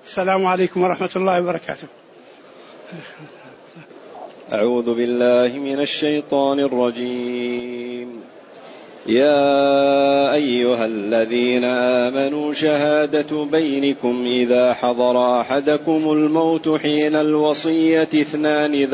السلام عليكم ورحمة الله وبركاته. أعوذ بالله من الشيطان الرجيم. يا أيها الذين آمنوا شهادة بينكم إذا حضر أحدكم الموت حين الوصية اثنان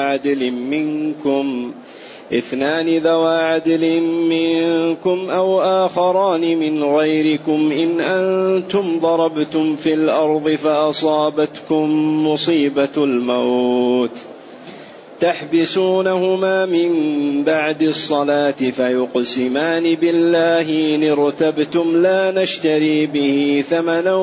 ذوى عدل منكم أو آخران من غيركم إن أنتم ضربتم في الأرض فأصابتكم مصيبة الموت تحبسونهما من بعد الصلاة فيقسمان بالله إن ارتبتم لا نشتري به ثمنا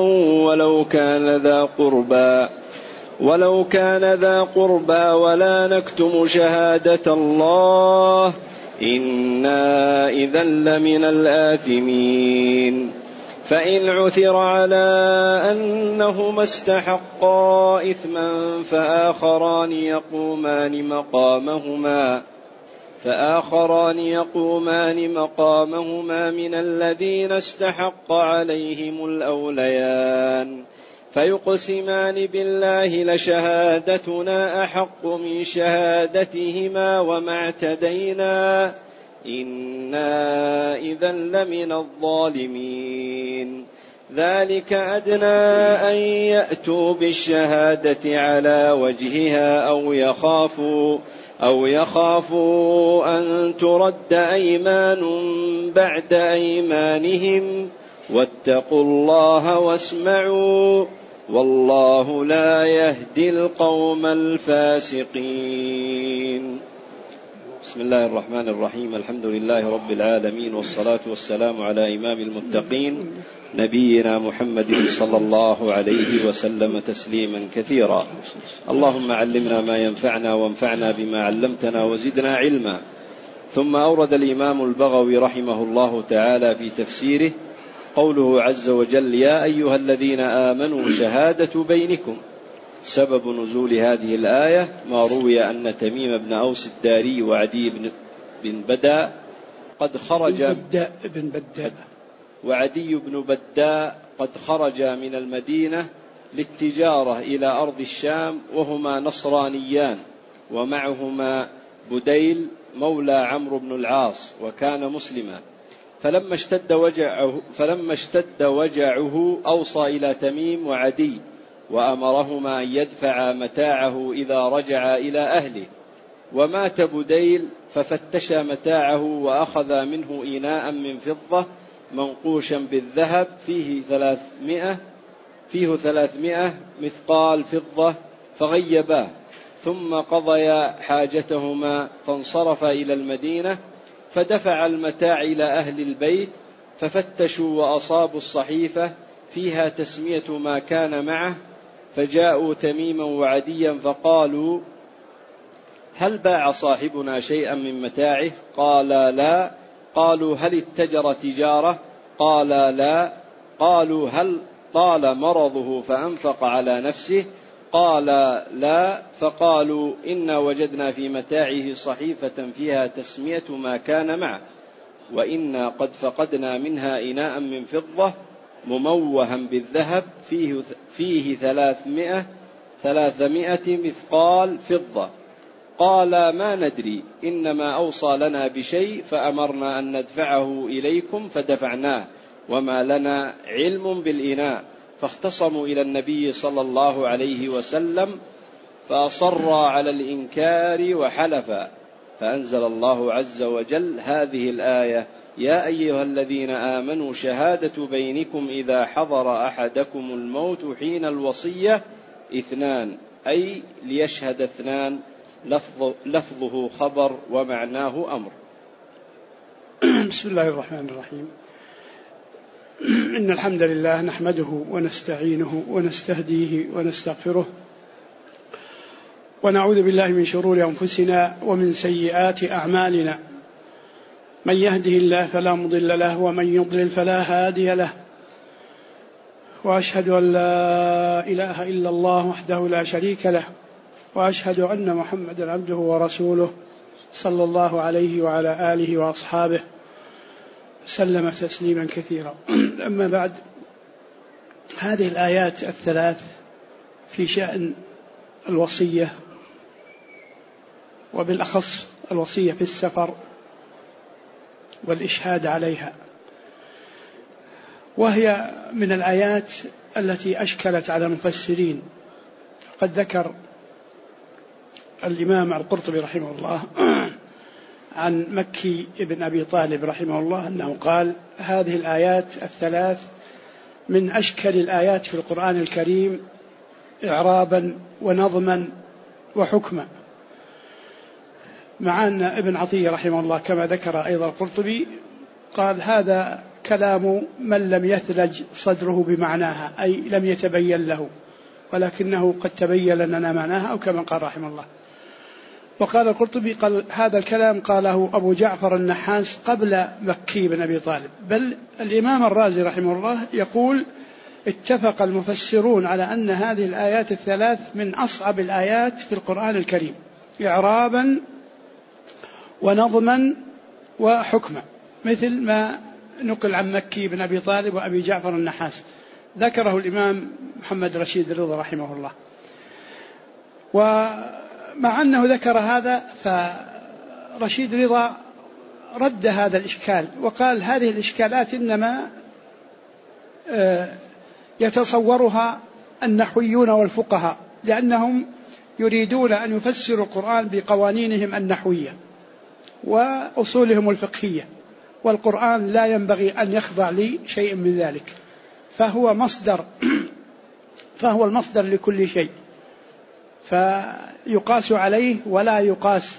ولو كان ذا قربى ولا نكتم شهادة الله إنا إذا لمن الآثمين. فإن عثر على أنهما استحقا إثما فآخران يقومان مقامهما من الذين استحق عليهم الأوليان فيقسمان بالله لشهادتنا أحق من شهادتهما وما اعتدينا إنا إذا لمن الظالمين. ذلك أدنى أن يأتوا بالشهادة على وجهها أو يخافوا أن ترد أيمان بعد أيمانهم واتقوا الله واسمعوا والله لا يهدي القوم الفاسقين. بسم الله الرحمن الرحيم. الحمد لله رب العالمين والصلاة والسلام على إمام المتقين نبينا محمد صلى الله عليه وسلم تسليما كثيرا. اللهم علمنا ما ينفعنا وانفعنا بما علمتنا وزدنا علما. ثم أورد الإمام البغوي رحمه الله تعالى في تفسيره قوله عز وجل يا أيها الذين آمنوا شهادة بينكم. سبب نزول هذه الآية ما روي أن تميم بن أوس الداري وعدي بن بداء قد خرجا من المدينة للتجارة إلى أرض الشام وهما نصرانيان ومعهما بديل مولى عمرو بن العاص وكان مسلما. فلما اشتد وجعه أوصى إلى تميم وعدي وأمرهما أن يدفعا متاعه إذا رجع إلى أهله. ومات بديل ففتشا متاعه وأخذ منه إناء من فضة منقوشا بالذهب فيه 300 مثقال فضة فغيباه ثم قضيا حاجتهما فانصرفا إلى المدينة فدفع المتاع إلى أهل البيت ففتشوا وأصابوا الصحيفة فيها تسمية ما كان معه فجاءوا تميما وعديا فقالوا هل باع صاحبنا شيئا من متاعه؟ قالا لا. قالوا هل اتجر تجارة؟ قالا لا. قالوا هل طال مرضه فأنفق على نفسه؟ قالا لا. فقالوا إنا وجدنا في متاعه صحيفة فيها تسمية ما كان معه وإنا قد فقدنا منها إناء من فضة مموها بالذهب فيه 300 مثقال فضة. قال ما ندري إنما أوصى لنا بشيء فأمرنا أن ندفعه إليكم فدفعناه وما لنا علم بالإناء. فاختصموا إلى النبي صلى الله عليه وسلم فأصر على الإنكار وحلفا فأنزل الله عز وجل هذه الآية يا أيها الذين آمنوا شهادة بينكم إذا حضر أحدكم الموت حين الوصية اثنان أي ليشهد اثنان لفظه خبر ومعناه أمر. بسم الله الرحمن الرحيم. إن الحمد لله نحمده ونستعينه ونستهديه ونستغفره ونعوذ بالله من شرور أنفسنا ومن سيئات أعمالنا. من يهده الله فلا مضل له ومن يضلل فلا هادي له. وأشهد أن لا إله إلا الله وحده لا شريك له وأشهد أن محمدا عبده ورسوله صلى الله عليه وعلى آله وأصحابه سلم تسليما كثيرا. أما بعد، هذه الآيات الثلاث في شأن الوصية، وبالأخص الوصية في السفر والإشهاد عليها، وهي من الآيات التي أشكلت على المفسرين. قد ذكر الإمام القرطبي رحمه الله عن مكي بن أبي طالب رحمه الله أنه قال: هذه الآيات الثلاث من أشكل الآيات في القرآن الكريم إعرابا ونظما وحكما. مع أن ابن عطية رحمه الله كما ذكر أيضا القرطبي قال: هذا كلام من لم يثلج صدره بمعناها، أي لم يتبين له، ولكنه قد تبين لنا معناها، أو كما قال رحمه الله. وقال القرطبي: قال هذا الكلام قاله أبو جعفر النحاس قبل مكي بن أبي طالب. بل الإمام الرازي رحمه الله يقول: اتفق المفسرون على أن هذه الآيات الثلاث من أصعب الآيات في القرآن الكريم إعرابا ونظما وحكما، مثل ما نقل عن مكي بن أبي طالب وأبي جعفر النحاس، ذكره الإمام محمد رشيد رضا رحمه الله. ومع أنه ذكر هذا، فرشيد رضا رد هذا الإشكال وقال: هذه الإشكالات إنما يتصورها النحويون والفقهاء، لأنهم يريدون أن يفسروا القرآن بقوانينهم النحوية وأصولهم الفقهية، والقرآن لا ينبغي أن يخضع لشيء من ذلك، فهو المصدر لكل شيء، فيقاس عليه ولا يقاس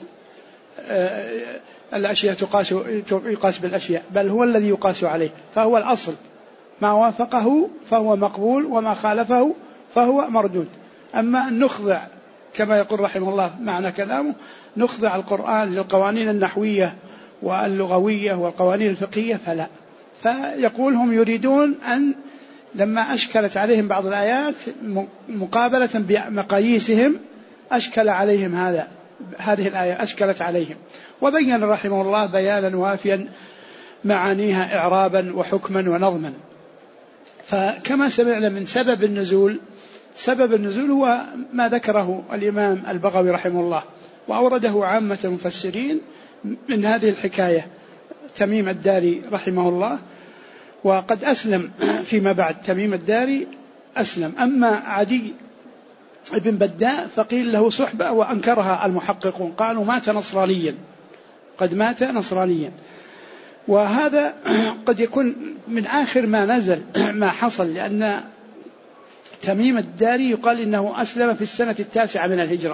الأشياء يقاس بالأشياء، بل هو الذي يقاس عليه، فهو الأصل، ما وافقه فهو مقبول وما خالفه فهو مردود. أما أن نخضع كما يقول رحمه الله معنى كلامه، نخضع القرآن للقوانين النحوية واللغوية والقوانين الفقهية فلا. فيقول: هم يريدون أن لما أشكلت عليهم بعض الآيات مقابلة بمقاييسهم أشكل عليهم هذه الآية أشكلت عليهم، وبين رحمه الله بيانا وافيا معانيها إعرابا وحكما ونظما. فكما سمعنا من سبب النزول هو ما ذكره الإمام البغوي رحمه الله، وأورده عامة المفسرين من هذه الحكاية تميم الداري رحمه الله، وقد أسلم فيما بعد. تميم الداري أسلم. أما عدي بن بداء فقيل له صحبة وأنكرها المحققون، قالوا قد مات نصرانيا. وهذا قد يكون من آخر ما نزل ما حصل، لأن تميم الداري يقال إنه أسلم في السنة 9 من الهجرة،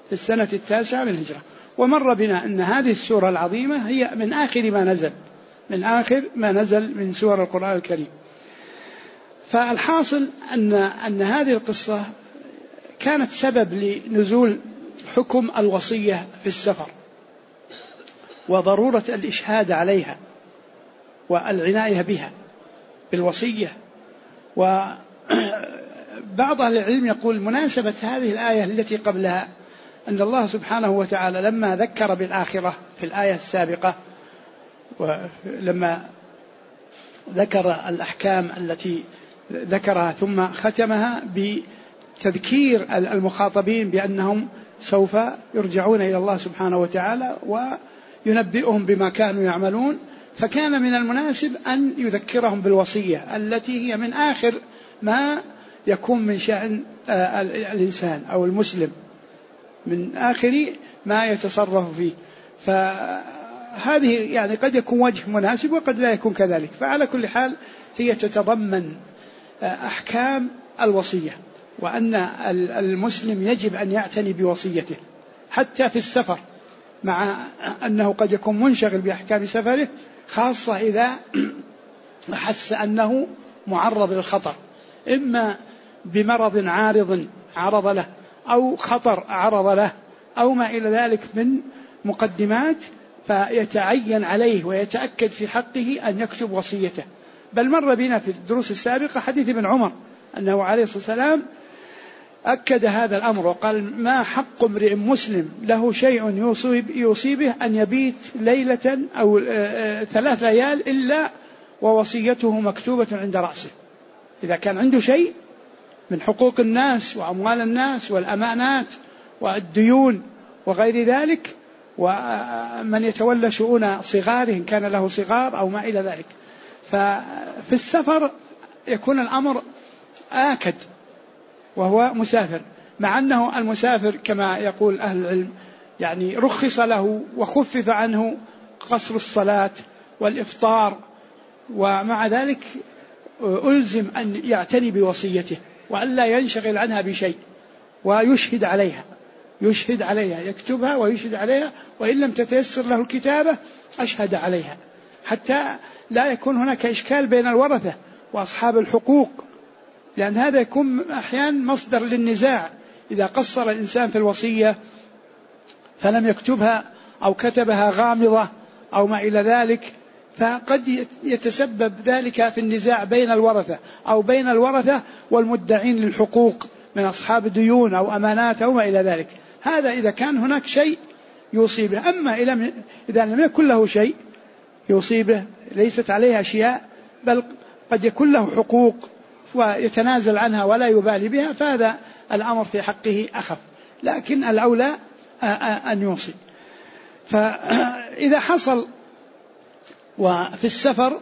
ومر بنا أن هذه السورة العظيمة هي من آخر ما نزل من سور القرآن الكريم. فالحاصل أن هذه القصة كانت سبب لنزول حكم الوصية في السفر، وضرورة الإشهاد عليها والعناية بها بالوصية. وبعض أهل العلم يقول مناسبة هذه الآية التي قبلها أن الله سبحانه وتعالى لما ذكر بالآخرة في الآية السابقة، ولما ذكر الأحكام التي ذكرها ثم ختمها بتذكير المخاطبين بأنهم سوف يرجعون إلى الله سبحانه وتعالى وينبئهم بما كانوا يعملون، فكان من المناسب أن يذكرهم بالوصية التي هي من آخر ما يكون من شأن الإنسان أو المسلم، من آخر ما يتصرف فيه. فهذه يعني قد يكون وجه مناسب وقد لا يكون كذلك. فعلى كل حال هي تتضمن أحكام الوصية، وأن المسلم يجب أن يعتني بوصيته حتى في السفر، مع أنه قد يكون منشغل بأحكام سفره، خاصة إذا أحس أنه معرض للخطر، إما بمرض عرض له، أو خطر عرض له، أو ما إلى ذلك من مقدمات، فيتعين عليه ويتأكد في حقه أن يكتب وصيته. بل مر بنا في الدروس السابقة حديث ابن عمر أنه عليه الصلاة والسلام أكد هذا الأمر وقال: ما حق امرئ مسلم له شيء يوصي به أن يبيت ليلة أو 3 ليال إلا ووصيته مكتوبة عند رأسه. إذا كان عنده شيء من حقوق الناس وأموال الناس والأمانات والديون وغير ذلك، ومن يتولى شؤون صغاره إن كان له صغار أو ما إلى ذلك. ففي السفر يكون الأمر آكد وهو مسافر، مع أنه المسافر كما يقول أهل العلم يعني رخص له وخفف عنه قصر الصلاة والإفطار، ومع ذلك ألزم أن يعتني بوصيته وألا ينشغل عنها بشيء، ويشهد عليها، يشهد عليها، يكتبها ويشهد عليها، وإن لم تتيسر له الكتابة أشهد عليها، حتى لا يكون هناك إشكال بين الورثة وأصحاب الحقوق، لأن هذا يكون أحيانا مصدر للنزاع. إذا قصر الإنسان في الوصية فلم يكتبها أو كتبها غامضة أو ما إلى ذلك، فقد يتسبب ذلك في النزاع بين الورثة أو بين الورثة والمدعين للحقوق من أصحاب ديون أو أمانات أو ما إلى ذلك. هذا إذا كان هناك شيء يوصي به. أما إذا لم يكن له شيء يوصي به، ليست عليه أشياء، بل قد يكون له حقوق ويتنازل عنها ولا يبالي بها، فهذا الأمر في حقه أخف، لكن الأولى أن يوصي. فإذا حصل وفي السفر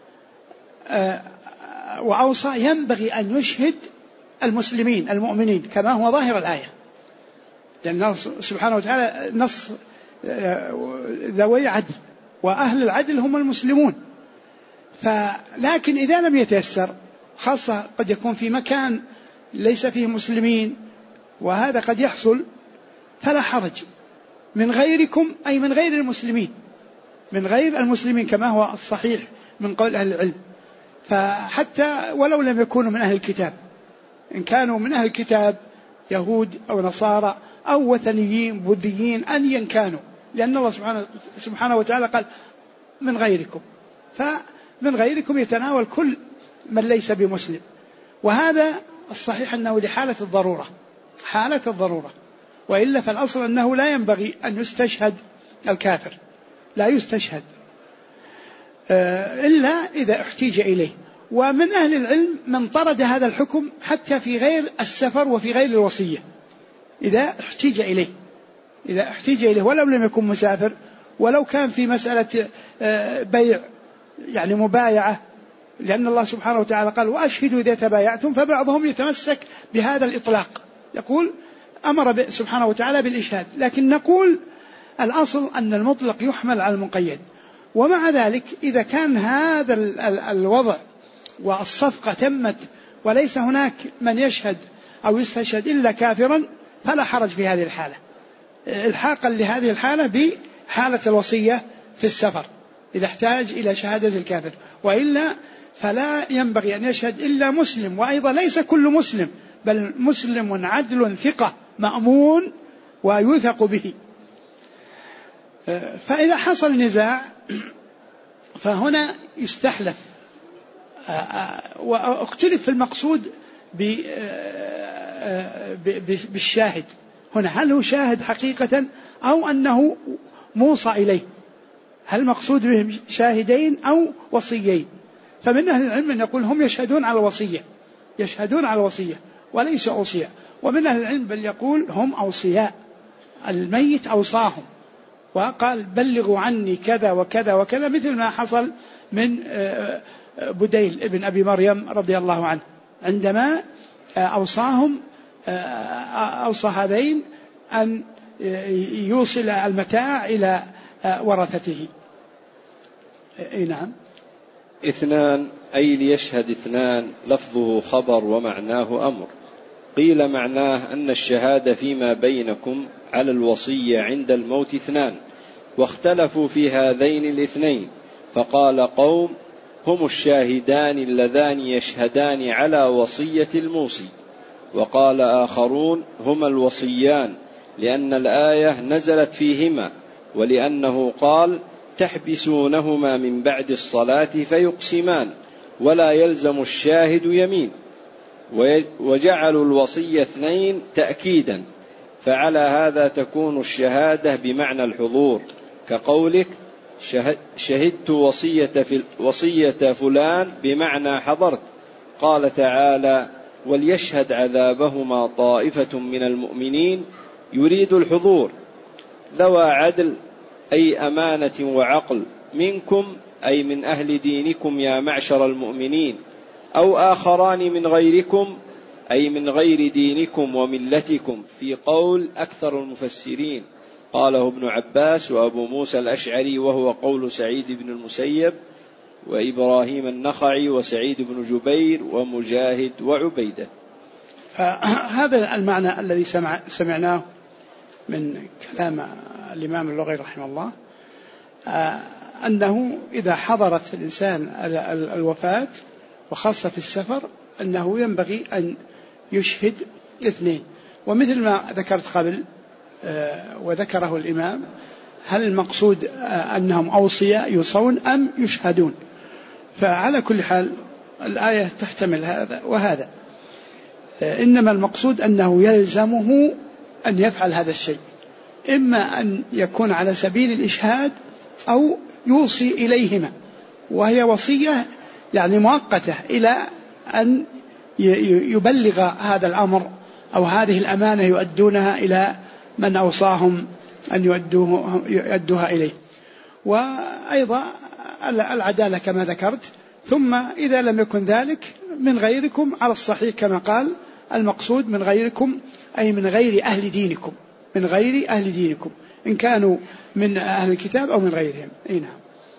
وأوصى ينبغي أن يشهد المسلمين المؤمنين كما هو ظاهر الآية، لأن الله سبحانه وتعالى نص ذوي عدل، وأهل العدل هم المسلمون. لكن إذا لم يتيسر، خاصة قد يكون في مكان ليس فيه مسلمين وهذا قد يحصل، فلا حرج من غيركم، أي من غير المسلمين، من غير المسلمين كما هو الصحيح من قول أهل العلم. فحتى ولو لم يكونوا من أهل الكتاب، إن كانوا من أهل الكتاب يهود أو نصارى أو وثنيين بوذيين أيا كانوا، لأن الله سبحانه وتعالى قال من غيركم، فمن غيركم يتناول كل من ليس بمسلم. وهذا الصحيح أنه لحالة الضرورة، حالة الضرورة، وإلا فالأصل أنه لا ينبغي أن يستشهد الكافر، لا يستشهد إلا إذا احتيج إليه. ومن أهل العلم من طرد هذا الحكم حتى في غير السفر وفي غير الوصية، إذا احتيج إليه، إذا احتيج إليه ولو لم يكن مسافر، ولو كان في مسألة بيع يعني مبايعة، لأن الله سبحانه وتعالى قال وأشهدوا إذا تبايعتم، فبعضهم يتمسك بهذا الإطلاق، يقول أمر سبحانه وتعالى بالإشهاد، لكن نقول الأصل أن المطلق يحمل على المقيد. ومع ذلك إذا كان هذا الوضع والصفقة تمت وليس هناك من يشهد أو يستشهد إلا كافرا، فلا حرج في هذه الحالة، الحاقا لهذه الحالة بحالة الوصية في السفر إذا احتاج إلى شهادة الكافر، وإلا فلا ينبغي أن يشهد إلا مسلم، وأيضا ليس كل مسلم، بل مسلم عدل ثقة مأمون ويوثق به. فإذا حصل نزاع فهنا يستحلف، واختلف في المقصود بالشاهد هنا، هل هو شاهد حقيقة أو أنه موصى إليه، هل مقصود بهم شاهدين أو وصيين؟ فمن أهل العلم من يقول هم يشهدون على الوصية، يشهدون على الوصية وليس أوصياء، ومن أهل العلم بل يقول هم أوصياء، الميت أوصاهم وقال بلغوا عني كذا وكذا وكذا، مثل ما حصل من بديل ابن أبي مريم رضي الله عنه عندما أوصاهم، أوصى هذين أن يوصل المتاع إلى ورثته. نعم. اثنان أي ليشهد اثنان، لفظه خبر ومعناه أمر. قيل معناه أن الشهادة فيما بينكم على الوصية عند الموت اثنان، واختلفوا في هذين الاثنين، فقال قوم هم الشاهدان اللذان يشهدان على وصية الموصي، وقال آخرون هما الوصيان، لأن الآية نزلت فيهما، ولأنه قال تحبسونهما من بعد الصلاة فيقسمان، ولا يلزم الشاهد يمين. وجعلوا الوصية اثنين تأكيدا، فعلى هذا تكون الشهادة بمعنى الحضور، كقولك شهدت وصية فلان بمعنى حضرت. قال تعالى وليشهد عذابهما طائفة من المؤمنين يريد الحضور ذوى عدل أي أمانة وعقل منكم أي من أهل دينكم يا معشر المؤمنين، أو آخران من غيركم أي من غير دينكم وملتكم، في قول أكثر المفسرين قاله ابن عباس وأبو موسى الأشعري، وهو قول سعيد بن المسيب وإبراهيم النخعي وسعيد بن جبير ومجاهد وعبيدة. هذا المعنى الذي سمعناه من كلام الإمام اللغوي رحمه الله، أنه إذا حضرت الإنسان الوفاة وخاصة في السفر أنه ينبغي أن يشهد اثنين، ومثل ما ذكرت قبل وذكره الإمام، هل المقصود أنهم أوصياء يوصون أم يشهدون؟ فعلى كل حال الآية تحتمل هذا وهذا، إنما المقصود أنه يلزمه أن يفعل هذا الشيء، إما أن يكون على سبيل الإشهاد أو يوصي إليهما، وهي وصية يعني مؤقتة إلى أن يبلغ هذا الأمر أو هذه الأمانة يؤدونها إلى من أوصاهم أن يؤدوها إليه. وأيضا العدالة كما ذكرت. ثم إذا لم يكن ذلك من غيركم على الصحيح كما قال، المقصود من غيركم أي من غير أهل دينكم، من غير أهل دينكم إن كانوا من أهل الكتاب أو من غيرهم. نعم.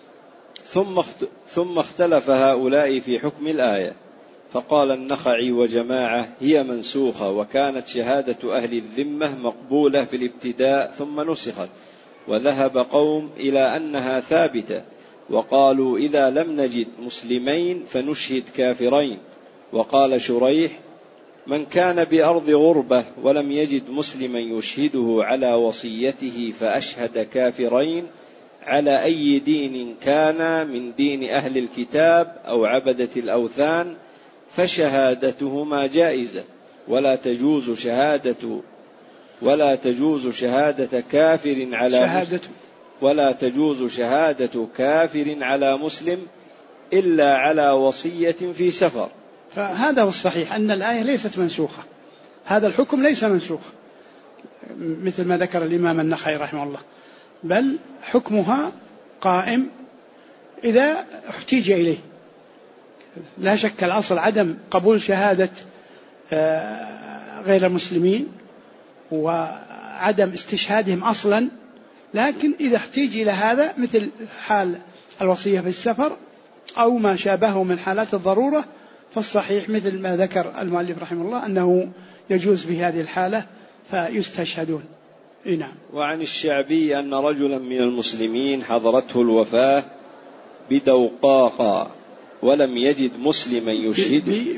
ثم اختلف هؤلاء في حكم الآية، فقال النخعي وجماعة هي منسوخة، وكانت شهادة أهل الذمة مقبولة في الابتداء ثم نسخت، وذهب قوم إلى أنها ثابتة وقالوا إذا لم نجد مسلمين فنشهد كافرين. وقال شريح من كان بأرض غربة ولم يجد مسلما يشهده على وصيته فأشهد كافرين على أي دين كان من دين أهل الكتاب أو عبدة الأوثان فشهادتهما جائزة، ولا تجوز شهادة كافر على مسلم إلا على وصية في سفر. فهذا هو الصحيح أن الآية ليست منسوخة، هذا الحكم ليس منسوخ مثل ما ذكر الإمام النخعي رحمه الله، بل حكمها قائم إذا احتيج إليه. لا شك الأصل عدم قبول شهادة غير المسلمين وعدم استشهادهم أصلا، لكن إذا احتيج إلى هذا مثل حال الوصية في السفر أو ما شابهه من حالات الضرورة، فالصحيح مثل ما ذكر المؤلف رحمه الله أنه يجوز في هذه الحالة فيستشهدون. نعم. وعن الشعبي أن رجلا من المسلمين حضرته الوفاة بدوقاقا ولم يجد مسلما يشهد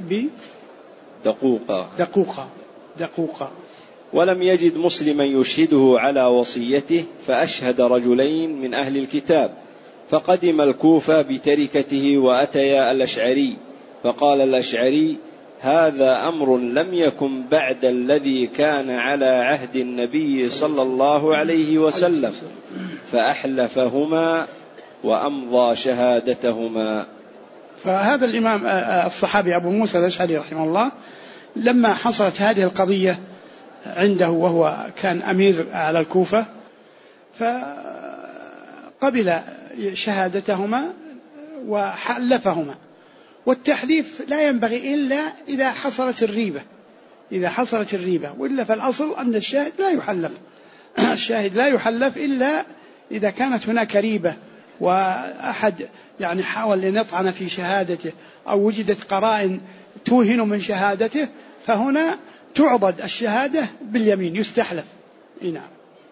دقوقا ولم يجد مسلما يشهده على وصيته، فأشهد رجلين من أهل الكتاب، فقدم الكوفة بتركته وأتيا الأشعري، فقال الأشعري هذا أمر لم يكن بعد الذي كان على عهد النبي صلى الله عليه وسلم، فأحلفهما وأمضى شهادتهما. فهذا الإمام الصحابي أبو موسى الأشعري رحمه الله لما حصلت هذه القضية عنده وهو كان أمير على الكوفة، فقبل شهادتهما وحلفهما، والتحليف لا ينبغي إلا إذا حصلت الريبة، وإلا فالأصل أن الشاهد لا يحلف الشاهد لا يحلف إلا إذا كانت هناك ريبة وأحد يعني حاول أن يطعن في شهادته أو وجدت قرائن توهن من شهادته، فهنا تعضد الشهادة باليمين يستحلف. نعم.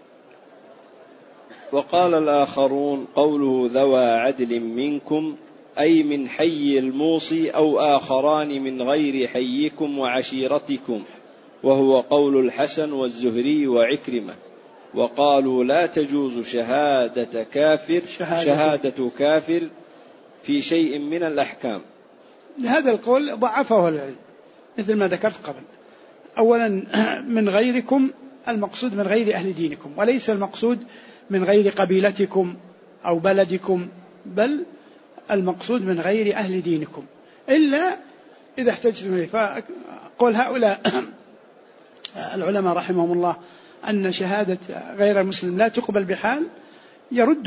وقال الآخرون قوله ذوى عدل منكم أي من حي الموصي أو آخران من غير حيكم وعشيرتكم، وهو قول الحسن والزهري وعكرمة. وقالوا لا تجوز شهادة كافر في شيء من الأحكام. هذا القول ضعفه العلم مثل ما ذكرت قبل. أولا من غيركم المقصود من غير أهل دينكم، وليس المقصود من غير قبيلتكم أو بلدكم، بل المقصود من غير أهل دينكم إلا إذا احتجتم إليه. قول هؤلاء العلماء رحمهم الله أن شهادة غير المسلم لا تقبل بحال يرده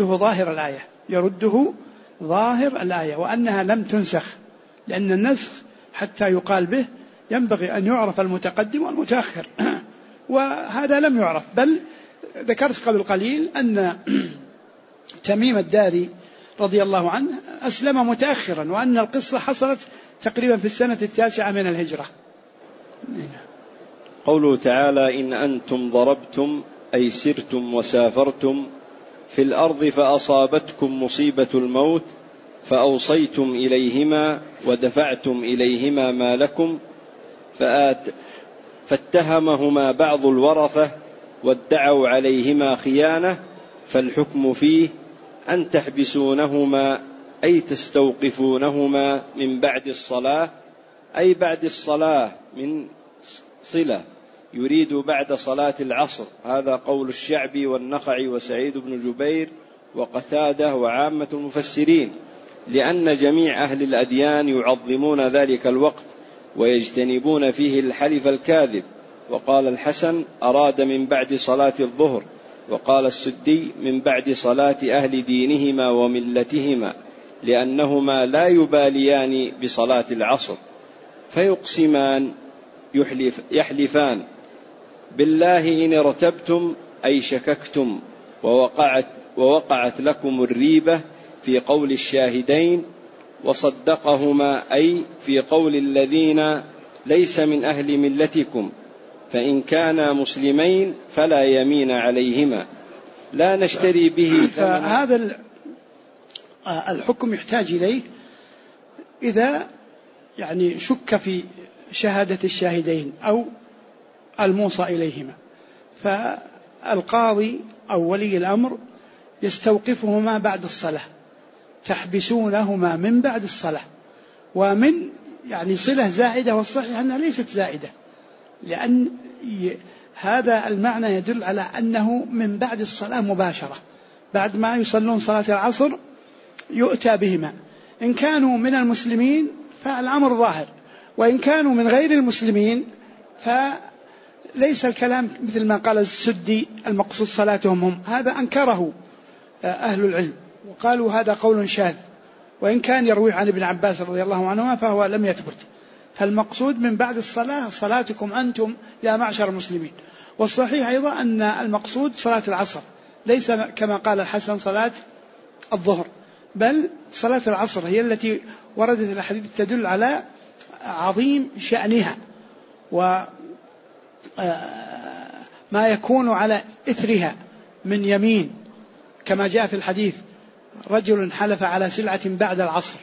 ظاهر الآية وأنها لم تنسخ، لأن النسخ حتى يقال به ينبغي أن يعرف المتقدم والمتأخر وهذا لم يعرف. بل ذكرت قبل قليل أن تميم الداري رضي الله عنه أسلم متأخرا، وأن القصة حصلت تقريبا في السنة 9 من الهجرة. قوله تعالى: إن أنتم ضربتم أي سرتم وسافرتم في الأرض فأصابتكم مصيبة الموت فأوصيتم إليهما ودفعتم إليهما ما لكم فاتهمهما بعض الورثة وادعوا عليهما خيانة، فالحكم فيه أن تحبسونهما أي تستوقفونهما من بعد الصلاة، أي بعد الصلاة من صلة، يريد بعد صلاة العصر. هذا قول الشعبي والنخعي وسعيد بن جبير وقتادة وعامة المفسرين، لأن جميع أهل الأديان يعظمون ذلك الوقت ويجتنبون فيه الحلف الكاذب. وقال الحسن: أراد من بعد صلاة الظهر. وقال السدي: من بعد صلاة أهل دينهما وملتهما، لأنهما لا يباليان بصلاة العصر. فيقسمان يحلفان بالله إن ارتبتم أي شككتم ووقعت لكم الريبة في قول الشاهدين، وصدقهما أي في قول الذين ليس من أهل ملتكم، فإن كانا مسلمين فلا يمين عليهما لا نشتري به. فهذا الحكم يحتاج إليه إذا يعني شك في شهادة الشاهدين أو الموصى إليهما، فالقاضي أو ولي الأمر يستوقفهما بعد الصلاة، تحبسونهما من بعد الصلاة. ومن يعني صلة زائدة، والصحيح أنها ليست زائدة، لأن هذا المعنى يدل على أنه من بعد الصلاة مباشرة، بعد ما يصلون صلاة العصر يؤتى بهما. إن كانوا من المسلمين فالأمر ظاهر، وإن كانوا من غير المسلمين فليس الكلام مثل ما قال السدي المقصود صلاتهم هم. هذا أنكره أهل العلم وقالوا هذا قول شاذ، وإن كان يروي عن ابن عباس رضي الله عنهما فهو لم يثبت. فالمقصود من بعد الصلاة صلاتكم أنتم يا معشر المسلمين. والصحيح أيضا أن المقصود صلاة العصر، ليس كما قال الحسن صلاة الظهر، بل صلاة العصر هي التي وردت الأحاديث تدل على عظيم شأنها وما يكون على إثرها من يمين، كما جاء في الحديث: رجل حلف على سلعة بعد العصر.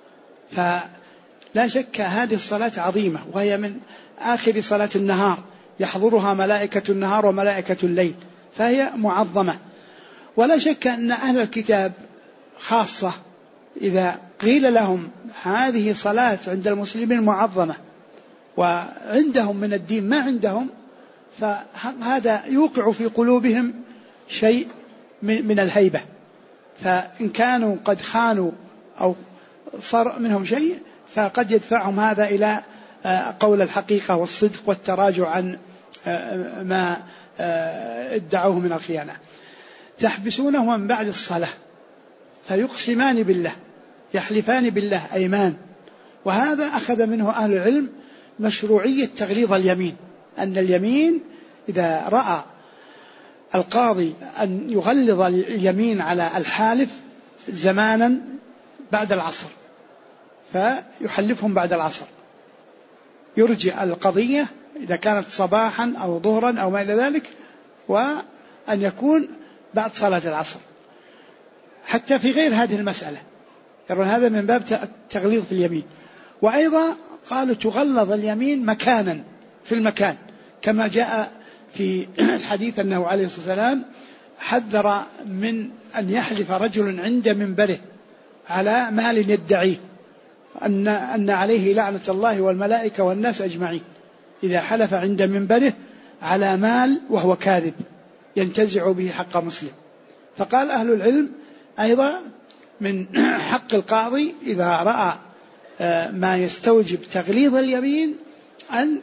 فلا شك هذه الصلاة عظيمة، وهي من آخر صلاة النهار، يحضرها ملائكة النهار وملائكة الليل، فهي معظمة. ولا شك أن أهل الكتاب خاصة إذا قيل لهم هذه صلاة عند المسلمين معظمة وعندهم من الدين ما عندهم، فهذا يوقع في قلوبهم شيء من الهيبة. فإن كانوا قد خانوا أو صار منهم شيء فقد يدفعهم هذا إلى قول الحقيقة والصدق والتراجع عن ما ادعوه من الخيانة. تحبسونه من بعد الصلاة، فيقسمان بالله، يحلفان بالله أيمان. وهذا أخذ منه أهل العلم مشروعية تغليظ اليمين، أن اليمين إذا رأى القاضي أن يغلظ اليمين على الحالف زمانا بعد العصر فيحلفهم بعد العصر، يرجع القضية إذا كانت صباحا أو ظهرا أو ما إلى ذلك، وأن يكون بعد صلاة العصر. حتى في غير هذه المسألة يرون هذا من باب تغليظ في اليمين. وأيضا قالوا تغلظ اليمين مكانا في المكان، كما جاء في الحديث أنه عليه الصلاة والسلام حذر من أن يحلف رجل عند منبره على مال يدعيه، أن عليه لعنة الله والملائكة والناس أجمعين إذا حلف عند منبره على مال وهو كاذب ينتزع به حق مسلم. فقال أهل العلم أيضا من حق القاضي إذا رأى ما يستوجب تغليظ اليمين أن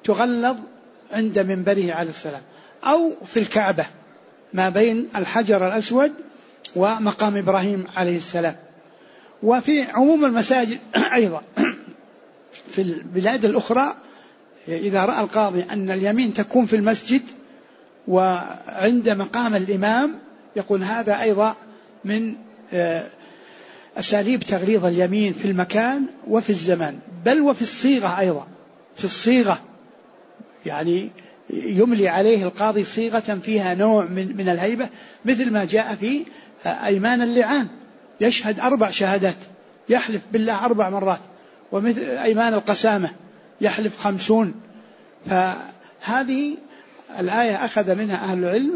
تغلظ عند منبره عليه السلام، أو في الكعبة ما بين الحجر الأسود ومقام إبراهيم عليه السلام. وفي عموم المساجد أيضا في البلاد الأخرى إذا رأى القاضي أن اليمين تكون في المسجد وعند مقام الإمام يقول هذا أيضا من أساليب تغليظ اليمين في المكان وفي الزمان، بل وفي الصيغة أيضا. في الصيغة يعني يملي عليه القاضي صيغة فيها نوع من الهيبة، مثل ما جاء في أيمان اللعان، يشهد 4 شهادات، يحلف بالله 4 مرات، ومثل أيمان القسامة يحلف 50. فهذه الآية أخذ منها أهل العلم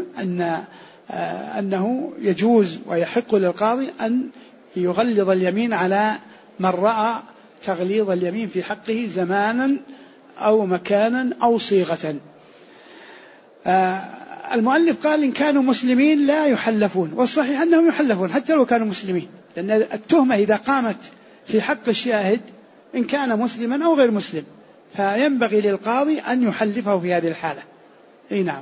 أنه يجوز ويحق للقاضي أن يغلظ اليمين على من رأى تغليظ اليمين في حقه زمانا أو مكانا أو صيغة. المؤلف قال إن كانوا مسلمين لا يحلفون، والصحيح أنهم يحلفون حتى لو كانوا مسلمين، لأن التهمة إذا قامت في حق الشاهد إن كان مسلما أو غير مسلم فينبغي للقاضي أن يحلفه في هذه الحالة. أي نعم.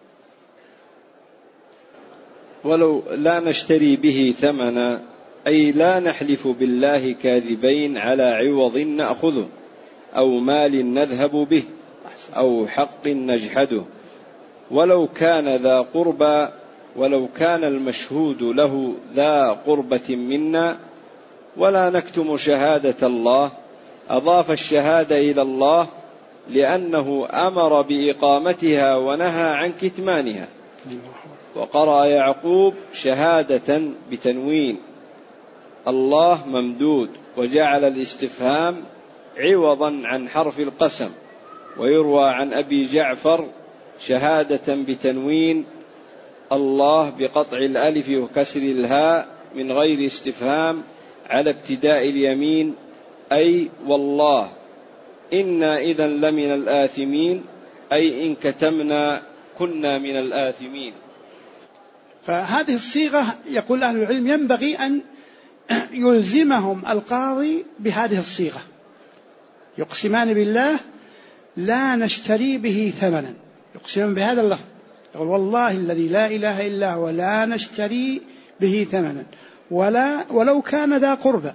ولو لا نشتري به ثمنا، أي لا نحلف بالله كاذبين على عوض نأخذه، أو مال نذهب به، أو حق نجحده، ولو كان ذا قربى، ولو كان المشهود له ذا قربة منا، ولا نكتم شهادة الله. أضاف الشهادة إلى الله لأنه أمر بإقامتها ونهى عن كتمانها. وقرأ يعقوب شهادة بتنوين الله ممدود، وجعل الاستفهام عوضا عن حرف القسم. ويروى عن أبي جعفر شهادة بتنوين الله بقطع الألف وكسر الهاء من غير استفهام على ابتداء اليمين، أي والله إنا إذا لمن الآثمين، أي إن كتمنا كنا من الآثمين. فهذه الصيغة يقول أهل العلم ينبغي أن يلزمهم القاضي بهذه الصيغة، يقسمان بالله لا نشتري به ثمنا، يقسم بهذا اللفظ، يقول والله الذي لا إله إلا هو لا نشتري به ثمنا، ولو كان ذا قربى،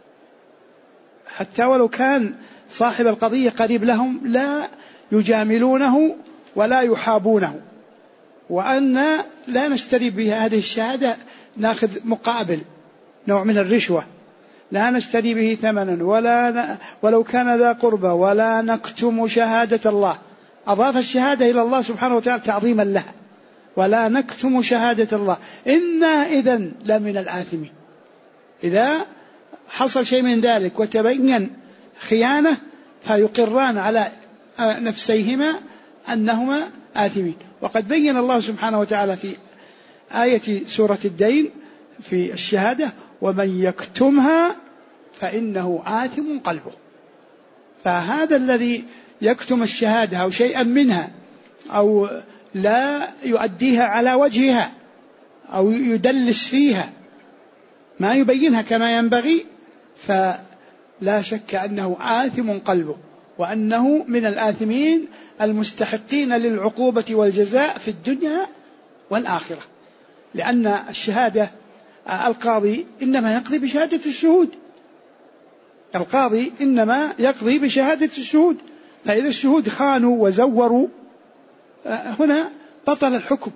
حتى ولو كان صاحب القضية قريب لهم لا يجاملونه ولا يحابونه، وأن لا نشتري به هذه الشهادة، ناخذ مقابل نوع من الرشوة، لا نشتري به ثمنا ولو كان ذا قربى، ولا نكتم شهادة الله. أضاف الشهادة إلى الله سبحانه وتعالى تعظيما لها، ولا نكتم شهادة الله إنا إذن لمن الآثمين. إذا حصل شيء من ذلك وتبين خيانة فيقران على نفسيهما أنهما آثمين. وقد بين الله سبحانه وتعالى في آية سورة الدين في الشهادة ومن يكتمها فإنه آثم قلبه. فهذا الذي يكتم الشهادة أو شيئا منها أو لا يؤديها على وجهها أو يدلس فيها ما يبينها كما ينبغي، فلا شك أنه آثم قلبه، وأنه من الآثمين المستحقين للعقوبة والجزاء في الدنيا والآخرة. لأن الشهادة القاضي إنما يقضي بشهادة الشهود، القاضي إنما يقضي بشهادة الشهود، فإذا الشهود خانوا وزوروا هنا بطل الحكم،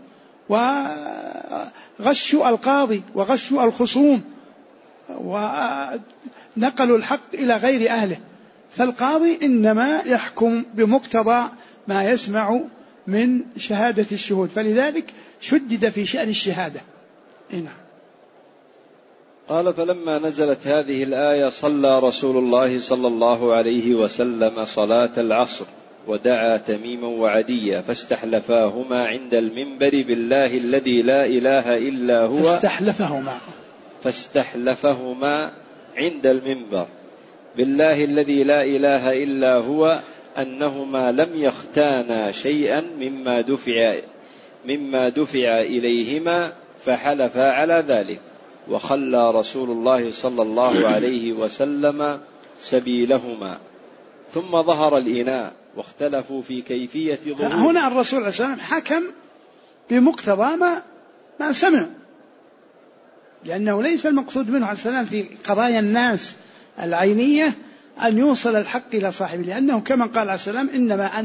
وغشوا القاضي وغشوا الخصوم ونقلوا الحق إلى غير أهله. فالقاضي إنما يحكم بمقتضى ما يسمع من شهادة الشهود، فلذلك شدد في شأن الشهادة. نعم. قال فلما نزلت هذه الآية صلى رسول الله صلى الله عليه وسلم صلاة العصر ودعا تميما وعديا فاستحلفاهما عند المنبر بالله الذي لا إله إلا هو، فاستحلفهما عند المنبر بالله الذي لا إله إلا هو أنهما لم يختانا شيئا مما دفع إليهما، فحلفا على ذلك، وخلى رسول الله صلى الله عليه وسلم سبيلهما. ثم ظهر الإناء واختلفوا في كيفية ظهوره. هنا الرسول عليه السلام حكم بمقتضى ما سمع، لأنه ليس المقصود منه عليه السلام في قضايا الناس العينية أن يوصل الحق إلى صاحبه، لأنه كما قال عليه السلام إنما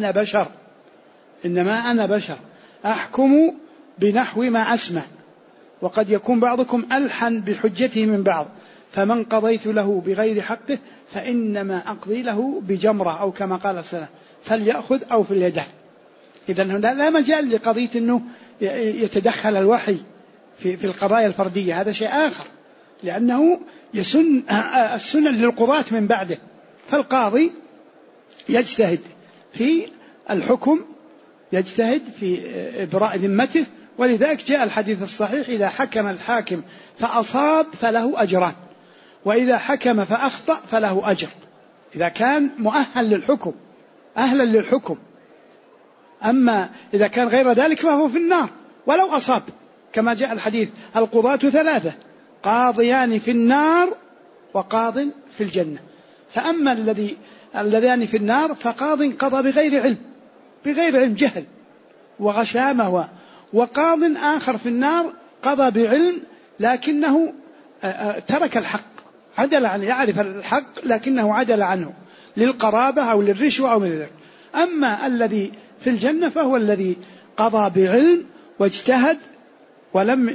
أنا بشر أحكم بنحو ما أسمع، وقد يكون بعضكم ألحن بحجته من بعض، فمن قضيت له بغير حقه فإنما أقضي له بجمرة، أو كما قال السلام فليأخذ أو فليدع. إذن هنا لا مجال لقضية أنه يتدخل الوحي في القضايا الفردية، هذا شيء آخر، لأنه يسن السنن للقضاة من بعده. فالقاضي يجتهد في الحكم، يجتهد في إبراء ذمته، ولذلك جاء الحديث الصحيح إذا حكم الحاكم فأصاب فله أجران، وإذا حكم فأخطأ فله أجر، إذا كان مؤهل للحكم أهلا للحكم. أما إذا كان غير ذلك فهو في النار ولو أصاب، كما جاء الحديث القضاة 3 قاضيان في النار وقاض في الجنة. فأما اللذان في النار فقاض قضى بغير علم جهل وغشامة، وقاض آخر في النار قضى بعلم لكنه ترك الحق، عدل عنه، يعرف الحق لكنه عدل عنه للقرابة أو للرشوة أو من ذلك. أما الذي في الجنة فهو الذي قضى بعلم واجتهد ولم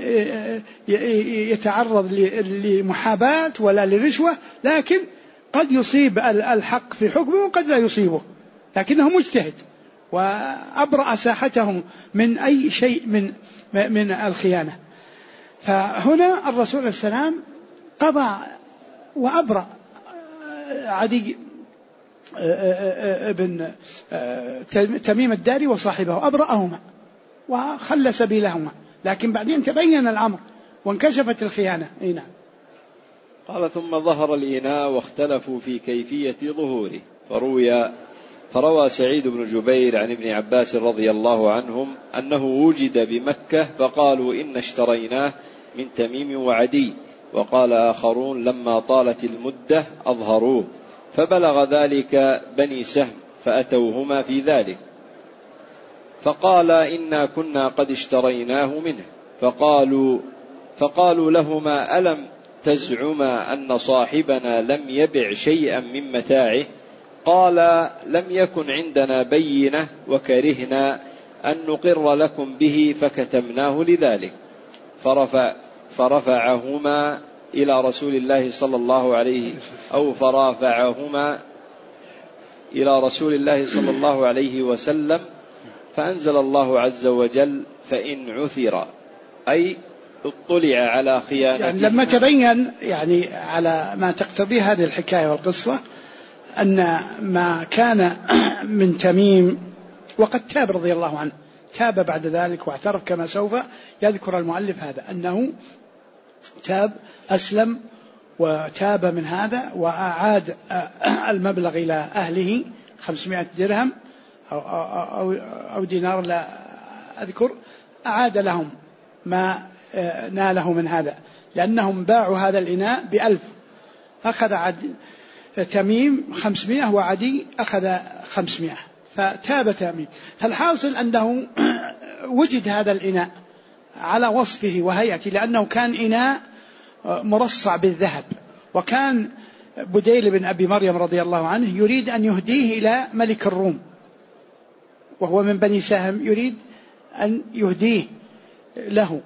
يتعرض لمحاباة ولا للرشوة، لكن قد يصيب الحق في حكمه وقد لا يصيبه، لكنه مجتهد وأبرأ ساحته من أي شيء من الخيانة. فهنا الرسول عليه السلام قضى وأبرأ عدي ابن تميم الداري وصاحبه، أبرأهما وخلى سبيلهما، لكن بعدين تبين الأمر وانكشفت الخيانة. نعم. قال ثم ظهر الإناء واختلفوا في كيفية ظهوره، فروى سعيد بن جبير عن ابن عباس رضي الله عنهم أنه وجد بمكة فقالوا إن اشتريناه من تميم وعدي، وقال آخرون لما طالت المدة أظهروه، فبلغ ذلك بني سهم فأتوهما في ذلك، فقال إنا كنا قد اشتريناه منه، فقالوا لهما ألم تزعما أن صاحبنا لم يبع شيئا من متاعه؟ قال لم يكن عندنا بينة وكرهنا أن نقر لكم به فكتمناه لذلك، فرفعهما إلى رسول الله صلى الله عليه فرافعهما إلى رسول الله صلى الله عليه وسلم، فأنزل الله عز وجل فإن عثر، أي اطلع على خيانته. يعني لما تبين يعني على ما تقتضي هذه الحكاية والقصة أن ما كان من تميم، وقد تاب رضي الله عنه، تاب بعد ذلك واعترف كما سوف يذكر المؤلف هذا، أنه تاب أسلم وتاب من هذا وأعاد المبلغ إلى أهله 500 درهم أو دينار لا أذكر، أعاد لهم ما ناله من هذا، لأنهم باعوا هذا الإناء ب1000، أخذ تميم 500 وعدي أخذ 500، فتاب تميم. فالحاصل أنه وجد هذا الإناء على وصفه وهيئته، لأنه كان إناء مرصع بالذهب، وكان بديل بن أبي مريم رضي الله عنه يريد أن يهديه إلى ملك الروم، وهو من بني سهم، يريد أن يهديه له،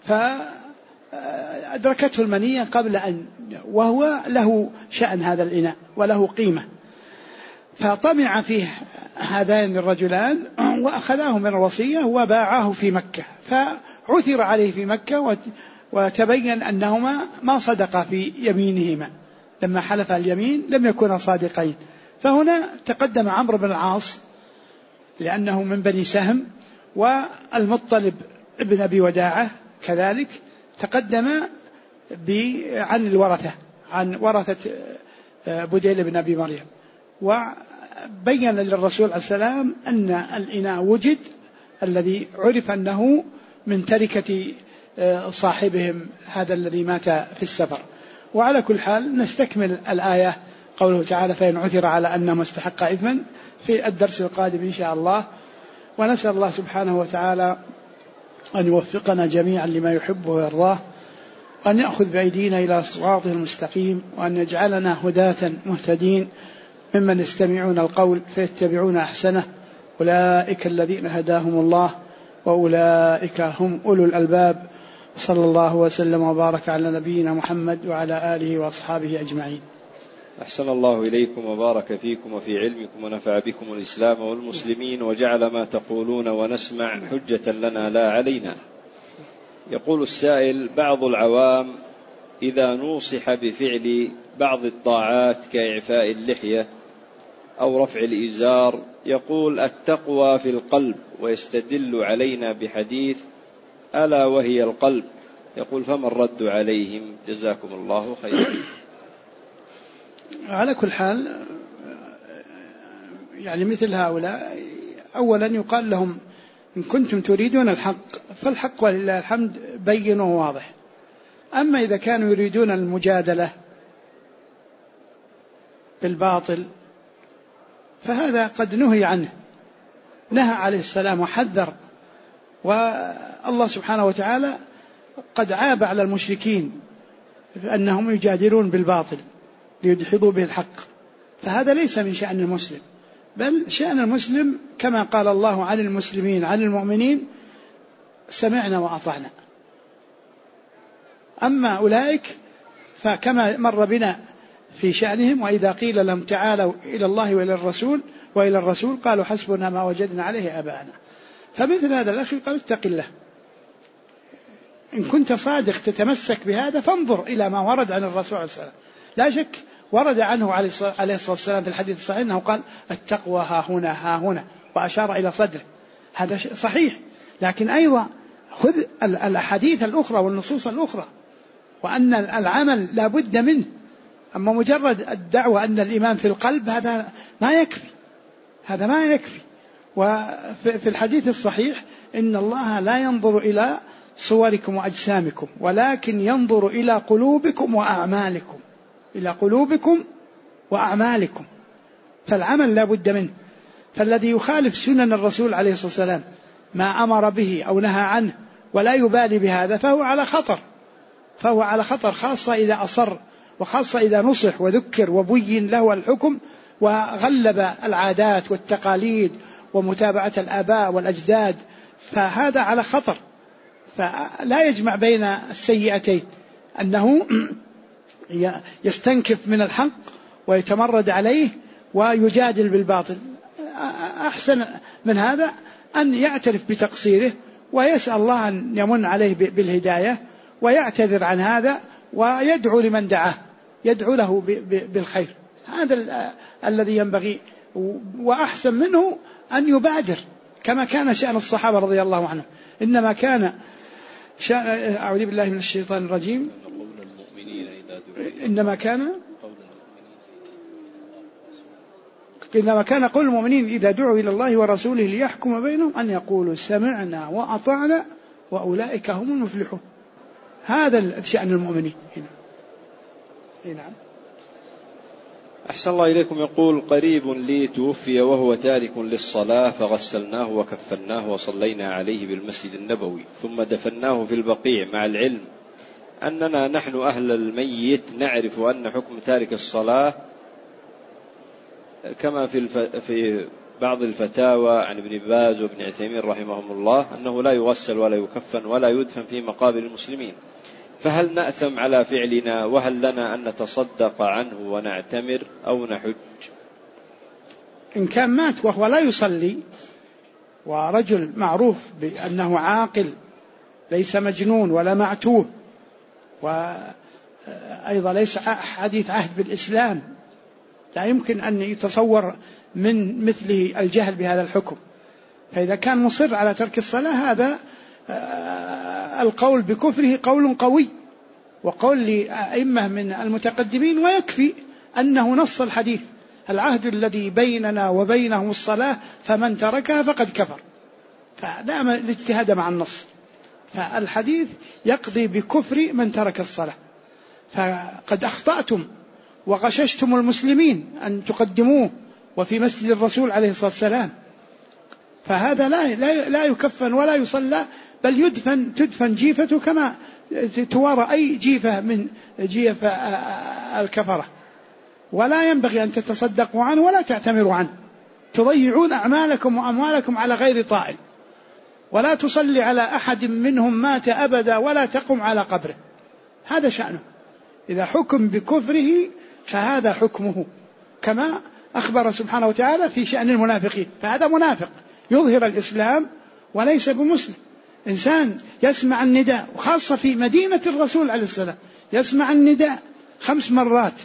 فأدركته المنية قبل وهو له شأن هذا الإناء وله قيمة، فطمع فيه هذان الرجلان وأخذاه من الوصية وباعاه في مكة، فعثر عليه في مكة وتبين أنهما ما صدقا في يمينهما، لما حلف اليمين لم يكونا صادقين. فهنا تقدم عمرو بن العاص لأنه من بني سهم، والمطلب ابن أبي وداعة كذلك تقدم عن الورثة، عن ورثة بديل بن أبي مريم، وبين للرسول عليه السلام أن الإناء وجد الذي عرف أنه من تركة صاحبهم هذا الذي مات في السفر. وعلى كل حال نستكمل الآية، قوله تعالى فإن عثر على أنه استحق إثما في الدرس القادم إن شاء الله. ونسأل الله سبحانه وتعالى أن يوفقنا جميعا لما يحبه ويرضاه، وأن يأخذ بأيدينا إلى صراطه المستقيم، وأن يجعلنا هداة مهتدين ممن يستمعون القول فيتبعون أحسنه. أولئك الذين هداهم الله وأولئك هم أولو الألباب. صلى الله وسلم وبارك على نبينا محمد وعلى آله وأصحابه أجمعين. أحسن الله إليكم وبارك فيكم وفي علمكم ونفع بكم الإسلام والمسلمين، وجعل ما تقولون ونسمع حجة لنا لا علينا. يقول السائل: بعض العوام إذا نوصح بفعل بعض الطاعات كإعفاء اللحية أو رفع الإزار يقول التقوى في القلب، ويستدل علينا بحديث ألا وهي القلب. يقول: فما الرد عليهم؟ جزاكم الله خيرا. على كل حال يعني مثل هؤلاء أولا يقال لهم: إن كنتم تريدون الحق فالحق ولله الحمد بين وواضح. أما إذا كانوا يريدون المجادلة بالباطل فهذا قد نهي عنه، نهى عليه السلام وحذر. والله سبحانه وتعالى قد عاب على المشركين أنهم يجادلون بالباطل ليدحضوا به الحق، فهذا ليس من شأن المسلم، بل شأن المسلم كما قال الله عن المسلمين عن المؤمنين: سمعنا وأطعنا. أما أولئك فكما مر بنا في شأنهم: وإذا قيل لهم تعالوا إلى الله وإلى الرسول قالوا حسبنا ما وجدنا عليه آباءنا. فمثل هذا الأخ قال: اتق الله، إن كنت صادق تتمسك بهذا فانظر إلى ما ورد عن الرسول عليه الصلاة والسلام. لا شك ورد عنه عليه الصلاة والسلام في الحديث الصحيح أنه قال: التقوى ها هنا ها هنا، وأشار إلى صدره. هذا صحيح، لكن أيضا خذ الأحاديث الأخرى والنصوص الأخرى، وأن العمل لا بد منه. أما مجرد الدعوة أن الإيمان في القلب هذا ما يكفي. وفي الحديث الصحيح: إن الله لا ينظر إلى صوركم وأجسامكم ولكن ينظر إلى قلوبكم وأعمالكم. فالعمل لا بد منه. فالذي يخالف سنن الرسول عليه الصلاة والسلام ما أمر به أو نهى عنه ولا يبالي بهذا فهو على خطر، خاصة إذا أصر، وخاصة إذا نصح وذكر وبين له الحكم وغلب العادات والتقاليد ومتابعة الآباء والأجداد، فهذا على خطر. فلا يجمع بين السيئتين، أنه يستنكف من الحق ويتمرد عليه ويجادل بالباطل. أحسن من هذا أن يعترف بتقصيره ويسأل الله أن يمن عليه بالهداية ويعتذر عن هذا ويدعو لمن دعاه، يدعو له بالخير. هذا الذي ينبغي. وأحسن منه أن يبادر كما كان شأن الصحابة رضي الله عنهم. إنما كان أعوذ بالله من الشيطان الرجيم. إنما كان قول المؤمنين إذا دعوا إلى الله ورسوله ليحكم بينهم أن يقولوا سمعنا وأطعنا وأولئك هم المفلحون. هذا شأن المؤمنين هنا. نعم. أحسن الله إليكم. يقول: قريب لي توفي وهو تارك للصلاة، فغسلناه وكفناه وصلينا عليه بالمسجد النبوي، ثم دفناه في البقيع، مع العلم أننا نحن أهل الميت نعرف أن حكم تارك الصلاة كما في بعض الفتاوى عن ابن باز وابن عثيمين رحمهم الله أنه لا يغسل ولا يكفن ولا يدفن في مقابر المسلمين، فهل نأثم على فعلنا؟ وهل لنا أن نتصدق عنه ونعتمر أو نحج؟ إن كان مات وهو لا يصلي ورجل معروف بأنه عاقل ليس مجنون ولا معتوه، وأيضا ليس حديث عهد بالإسلام، لا يمكن أن يتصور من مثله الجهل بهذا الحكم، فإذا كان مصر على ترك الصلاة هذا القول بكفره قول قوي وقول لأئمة من المتقدمين، ويكفي أنه نص الحديث: العهد الذي بيننا وبينهم الصلاة فمن تركها فقد كفر. فلا الاجتهاد مع النص، فالحديث يقضي بكفر من ترك الصلاة. فقد أخطأتم وغششتم المسلمين أن تقدموه وفي مسجد الرسول عليه الصلاة والسلام، فهذا لا يكفن ولا يصلى، بل تدفن جيفته كما توارى أي جيفة من جيف الكفرة، ولا ينبغي أن تتصدقوا عنه ولا تعتمروا عنه، تضيعون أعمالكم وأموالكم على غير طائل، ولا تصلي على أحد منهم مات أبدا ولا تقم على قبره. هذا شأنه، إذا حكم بكفره فهذا حكمه، كما أخبر سبحانه وتعالى في شأن المنافقين. فهذا منافق يظهر الإسلام وليس بمسلم. إنسان يسمع النداء، وخاصة في مدينة الرسول عليه السلام، يسمع النداء 5 مرات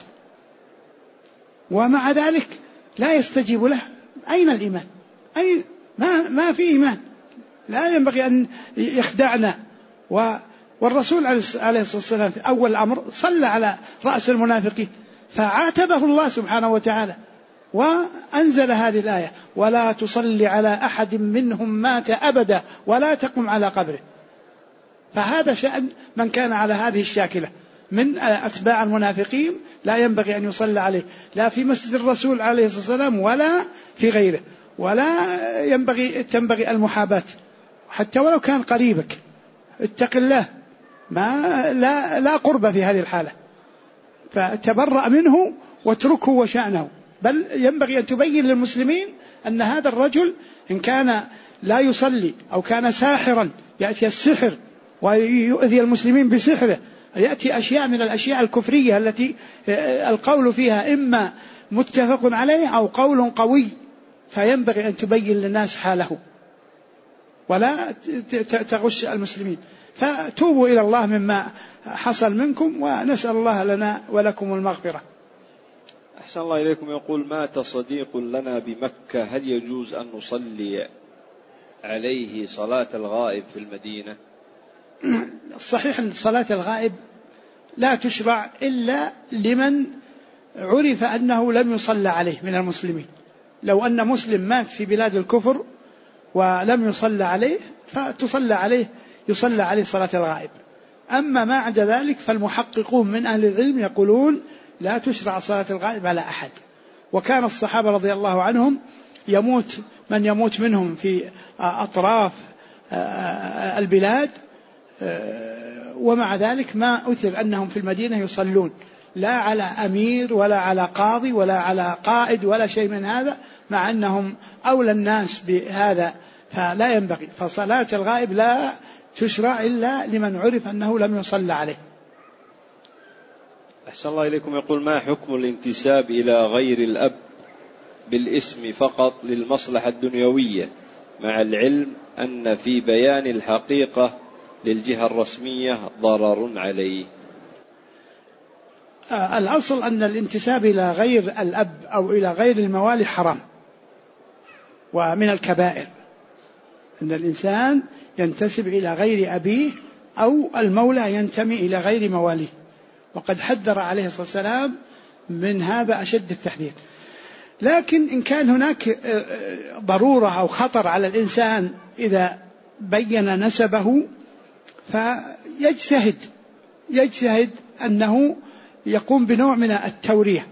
ومع ذلك لا يستجيب له، أين الإيمان؟ ما في إيمان. لا ينبغي أن يخدعنا. والرسول عليه الصلاة والسلام في أول الأمر صلى على رأس المنافقين، فعاتبه الله سبحانه وتعالى وأنزل هذه الآية: ولا تصلي على أحد منهم مات أبدا ولا تقم على قبره. فهذا شأن من كان على هذه الشاكلة من أتباع المنافقين، لا ينبغي أن يصلى عليه، لا في مسجد الرسول عليه الصلاة والسلام ولا في غيره، ولا تنبغي المحاباة حتى ولو كان قريبك. اتق الله، لا قرب في هذه الحالة، فتبرأ منه واتركه وشأنه. بل ينبغي أن تبين للمسلمين أن هذا الرجل إن كان لا يصلي أو كان ساحرا يأتي السحر ويؤذي المسلمين بسحره، يأتي أشياء من الأشياء الكفرية التي القول فيها إما متفق عليه أو قول قوي، فينبغي أن تبين للناس حاله ولا تغش المسلمين. فتوبوا إلى الله مما حصل منكم، ونسأل الله لنا ولكم المغفرة. أحسن الله إليكم. يقول: مات صديق لنا بمكة، هل يجوز أن نصلي عليه صلاة الغائب في المدينة؟ الصحيح أن صلاة الغائب لا تشرع إلا لمن عرف أنه لم يصلى عليه من المسلمين. لو أن مسلم مات في بلاد الكفر ولم يصلى عليه فتصلى عليه، يصلى عليه صلاة الغائب. أما ما عدا ذلك فالمحققون من أهل العلم يقولون لا تشرع صلاة الغائب على أحد. وكان الصحابة رضي الله عنهم من يموت منهم في أطراف البلاد، ومع ذلك ما أثر أنهم في المدينة يصلون، لا على أمير ولا على قاضي ولا على قائد ولا شيء من هذا، مع أنهم أولى الناس بهذا. فلا ينبغي، فصلاة الغائب لا تشرع إلا لمن عرف أنه لم يصلى عليه. أحسن الله إليكم. يقول: ما حكم الانتساب إلى غير الأب بالاسم فقط للمصلحة الدنيوية، مع العلم أن في بيان الحقيقة للجهة الرسمية ضرر عليه؟ الأصل أن الانتساب إلى غير الأب أو إلى غير الموالي حرام ومن الكبائر، أن الإنسان ينتسب إلى غير أبيه أو المولى ينتمي إلى غير مواليه، وقد حذر عليه الصلاة والسلام من هذا أشد التحذير. لكن إن كان هناك ضرورة أو خطر على الإنسان إذا بين نسبه فيجتهد أنه يقوم بنوع من التورية،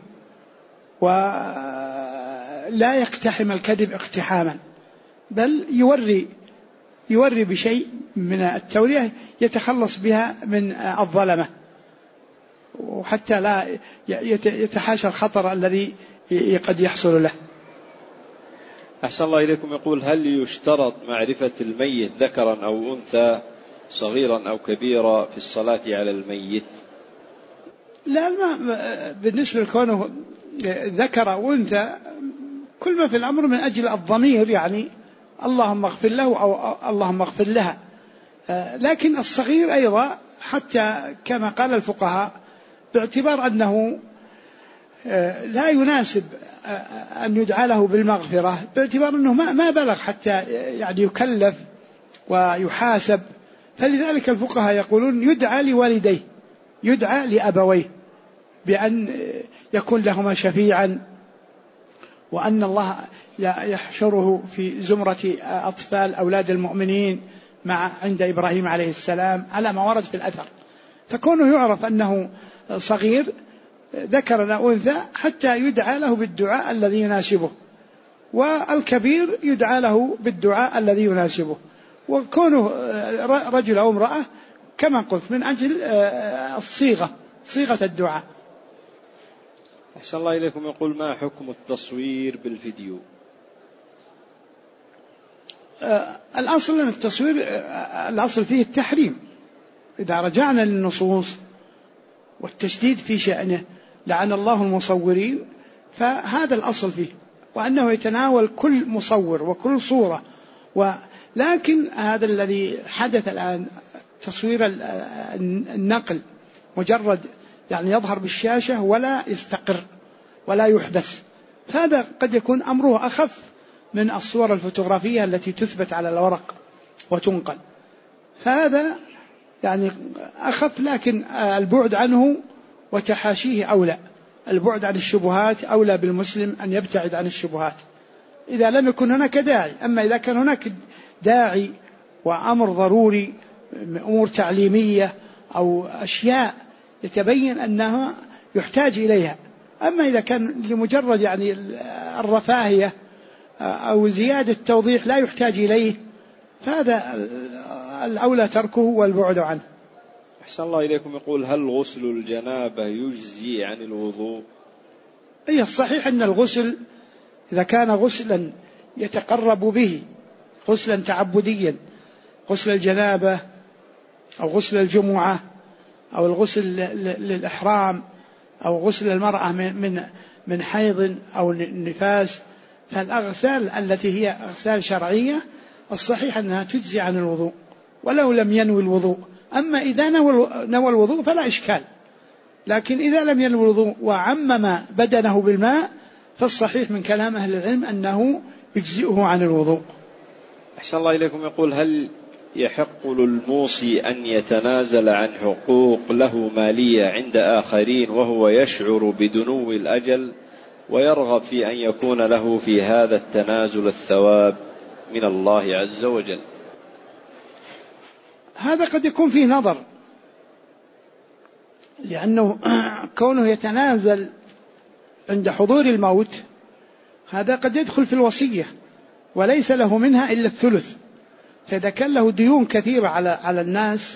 ولا يقتحم الكذب اقتحاما، بل يوري بشيء من التورية يتخلص بها من الظلمة، وحتى لا يتحاشى الخطر الذي قد يحصل له. أحسن الله إليكم. يقول: هل يشترط معرفة الميت ذكرا أو أنثى، صغيرا أو كبيرا، في الصلاة على الميت؟ لا، بالنسبة لكونه ذكر أو أنثى كل ما في الأمر من أجل الضمير، يعني اللهم اغفر له أو اللهم اغفر لها. لكن الصغير أيضا حتى كما قال الفقهاء باعتبار أنه لا يناسب أن يدعى له بالمغفرة، باعتبار أنه ما بلغ حتى يعني يكلف ويحاسب، فلذلك الفقهاء يقولون يدعى لوالديه، يدعى لأبويه بأن يكون لهما شفيعا، وأن الله يحشره في زمرة أطفال أولاد المؤمنين عند إبراهيم عليه السلام على ما ورد في الأثر. فكونه يعرف أنه صغير ذكر أو أنثى حتى يدعى له بالدعاء الذي يناسبه، والكبير يدعى له بالدعاء الذي يناسبه، وكونه رجل أو امرأة كما قلت من أجل صيغة الدعاء. أحسن الله إليكم. يقول: ما حكم التصوير بالفيديو؟ الأصل أن التصوير الأصل فيه التحريم، إذا رجعنا للنصوص والتشديد في شأنه، لعن الله المصورين، فهذا الأصل فيه، وأنه يتناول كل مصور وكل صورة. ولكن هذا الذي حدث الآن تصوير النقل مجرد يعني يظهر بالشاشة ولا يستقر ولا يحبس، هذا قد يكون أمره أخف من الصور الفوتوغرافية التي تثبت على الورق وتنقل، فهذا يعني أخف. لكن البعد عنه وتحاشيه أولى، البعد عن الشبهات أولى بالمسلم أن يبتعد عن الشبهات إذا لم يكن هناك داعي. أما إذا كان هناك داعي وأمر ضروري، أمور تعليمية أو أشياء يتبين أنها يحتاج إليها، أما إذا كان لمجرد يعني الرفاهية أو زيادة توضيح لا يحتاج إليه، فهذا الأولى تركه والبعد عنه. أحسن الله إليكم. يقول: هل غسل الجنابة يجزي عن الوضوء؟ أي الصحيح أن الغسل إذا كان غسلا يتقرب به، غسلا تعبديا، غسل الجنابة أو غسل الجمعة أو الغسل للإحرام أو غسل المرأة من حيض أو نفاس، فالأغسال التي هي أغسال شرعية الصحيح أنها تجزي عن الوضوء ولو لم ينوي الوضوء. أما إذا نوى الوضوء فلا إشكال، لكن إذا لم ينوي الوضوء وعمم بدنه بالماء فالصحيح من كلام أهل العلم أنه يجزئه عن الوضوء. أحسن الله إليكم. يقول: هل يحق للموصي أن يتنازل عن حقوق له مالية عند آخرين وهو يشعر بدنو الأجل ويرغب في أن يكون له في هذا التنازل الثواب من الله عز وجل؟ هذا قد يكون فيه نظر، لأنه كونه يتنازل عند حضور الموت هذا قد يدخل في الوصية وليس له منها إلا الثلث، فإذا كان له ديون كثيرة على الناس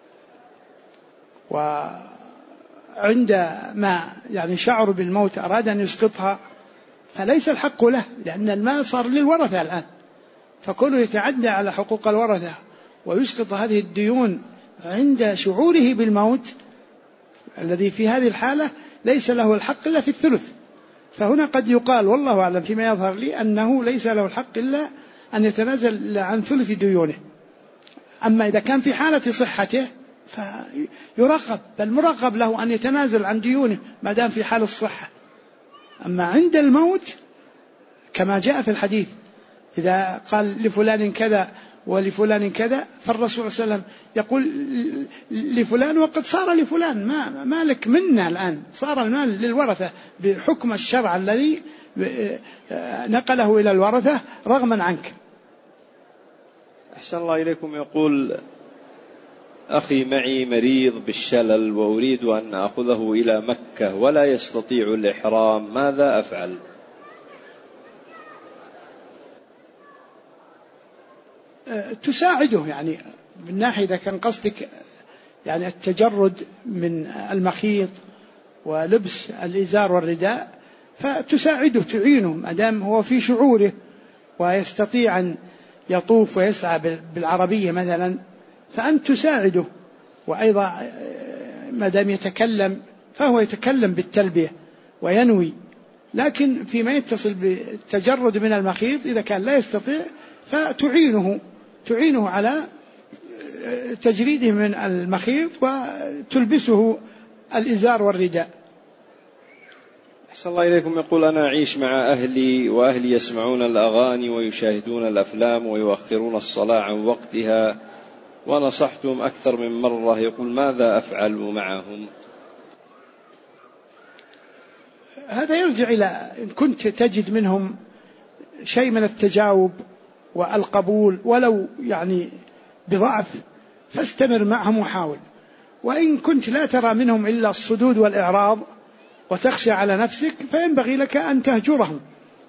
وعند ما يعني شعر بالموت أراد أن يسقطها فليس الحق له، لأن المال صار للورثة الآن، فكونه يتعدى على حقوق الورثة ويسقط هذه الديون عند شعوره بالموت الذي في هذه الحالة ليس له الحق إلا في الثلث. فهنا قد يقال والله أعلم فيما يظهر لي أنه ليس له الحق إلا أن يتنازل عن ثلث ديونه. أما إذا كان في حالة صحته فيرغب، بل مرغب له أن يتنازل عن ديونه ما دام في حال الصحة. أما عند الموت كما جاء في الحديث إذا قال لفلان كذا ولفلان كذا فالرسول صلى الله عليه وسلم يقول لفلان وقد صار لفلان مالك منا الآن، صار المال للورثة بحكم الشرع الذي نقله إلى الورثة رغما عنك. أحسن الله إليكم. يقول: أخي معي مريض بالشلل وأريد أن أخذه إلى مكة ولا يستطيع الإحرام، ماذا أفعل؟ تساعده يعني من ناحية إذا كان قصدك يعني التجرد من المخيط ولبس الإزار والرداء فتساعده تعينه ما دام هو في شعوره ويستطيع أن يطوف ويسعى بالعربية مثلا، فأنت تساعده. وأيضا ما دام يتكلم فهو يتكلم بالتلبية وينوي، لكن فيما يتصل بالتجرد من المخيط إذا كان لا يستطيع فتعينه على تجريده من المخيط وتلبسه الإزار والرداء. أحسن الله إليكم. يقول: أنا أعيش مع أهلي وأهلي يسمعون الأغاني ويشاهدون الأفلام ويؤخرون الصلاة عن وقتها ونصحتهم أكثر من مرة، يقول ماذا أفعل معهم؟ هذا يرجع إلى إن كنت تجد منهم شيء من التجاوب والقبول ولو يعني بضعف فاستمر معهم وحاول، وإن كنت لا ترى منهم إلا الصدود والإعراض وتخشى على نفسك فينبغي لك أن تهجرهم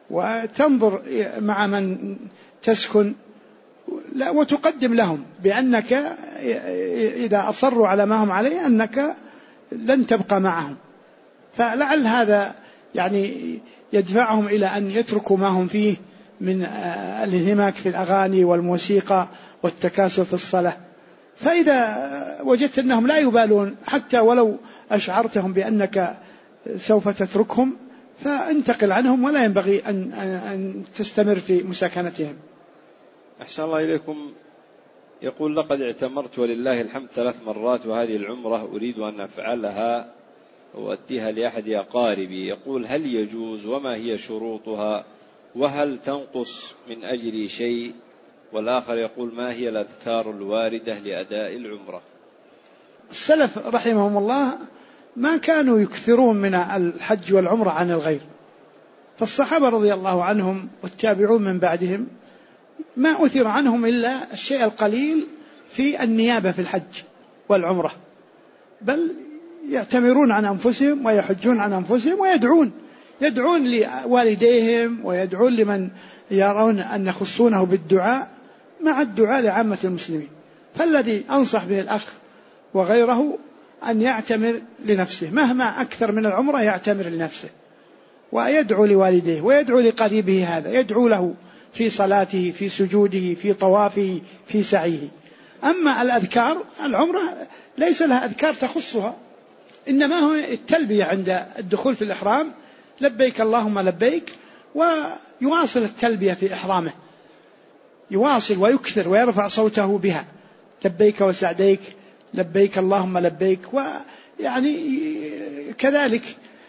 وتنظر مع من تسكن وتقدم لهم بأنك إذا أصروا على ما هم عليه أنك لن تبقى معهم، فلعل هذا يعني يدفعهم إلى أن يتركوا ما هم فيه من الانهماك في الأغاني والموسيقى والتكاسل في الصلاة. فإذا وجدت أنهم لا يبالون حتى ولو أشعرتهم بأنك سوف تتركهم فانتقل عنهم، ولا ينبغي أن تستمر في مساكنتهم. أحسن الله إليكم. يقول: لقد اعتمرت ولله الحمد 3 مرات، وهذه العمرة أريد أن أفعلها وأديها لأحد أقاربي. يقول: هل يجوز وما هي شروطها وهل تنقص من أجل شيء؟ والآخر يقول: ما هي الأذكار الواردة لأداء العمرة؟ السلف رحمهم الله ما كانوا يكثرون من الحج والعمرة عن الغير، فالصحابة رضي الله عنهم والتابعون من بعدهم ما أثر عنهم إلا الشيء القليل في النيابة في الحج والعمرة، بل يعتمرون عن أنفسهم ويحجون عن أنفسهم يدعون لوالديهم ويدعون لمن يرون أن يخصونه بالدعاء مع الدعاء لعامة المسلمين. فالذي أنصح به الأخ وغيره أن يعتمر لنفسه، مهما أكثر من العمرة يعتمر لنفسه ويدعو لوالديه ويدعو لقريبه، هذا يدعو له في صلاته في سجوده في طوافه في سعيه. أما الأذكار العمرة ليس لها أذكار تخصها، إنما هو التلبية عند الدخول في الإحرام: لبيك اللهم لبيك، ويواصل التلبية في إحرامه، يواصل ويكثر ويرفع صوته بها: لبيك وسعديك، لبيك اللهم لبيك. ويعني كذلك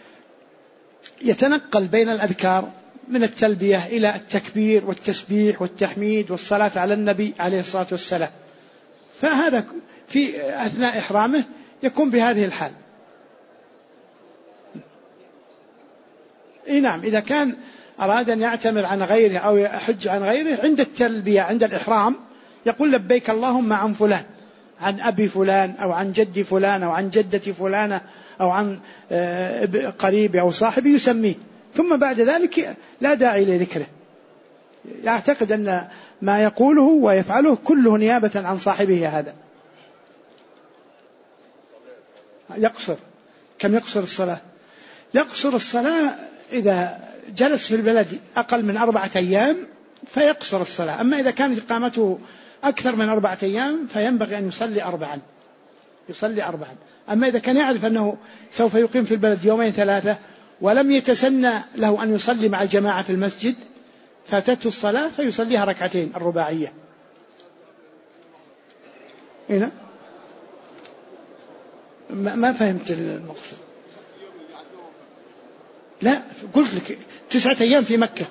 يتنقل بين الأذكار من التلبية إلى التكبير والتسبيح والتحميد والصلاة على النبي عليه الصلاة والسلام، فهذا في أثناء إحرامه يكون بهذه الحال. نعم، إذا كان أراد أن يعتمر عن غيره أو يحج عن غيره عند التلبية عند الإحرام يقول: لبيك اللهم عن فلان، عن أبي فلان أو عن جدي فلان أو عن جدتي فلانة أو عن قريبي أو صاحبي يسميه، ثم بعد ذلك لا داعي لذكره، يعتقد أن ما يقوله ويفعله كله نيابة عن صاحبه. هذا يقصر. كم يقصر الصلاة؟ يقصر الصلاة إذا جلس في البلد أقل من 4 أيام فيقصر الصلاة. أما إذا كانت إقامته أكثر من 4 أيام فينبغي أن يصلي 4. أما إذا كان يعرف أنه سوف يقيم في البلد 2 3 ولم يتسنى له أن يصلي مع الجماعة في المسجد فاتته الصلاة فيصليها 2 ركعتين الرباعية. هنا ما فهمت المقصود. لا، قلت لك 9 أيام في مكة.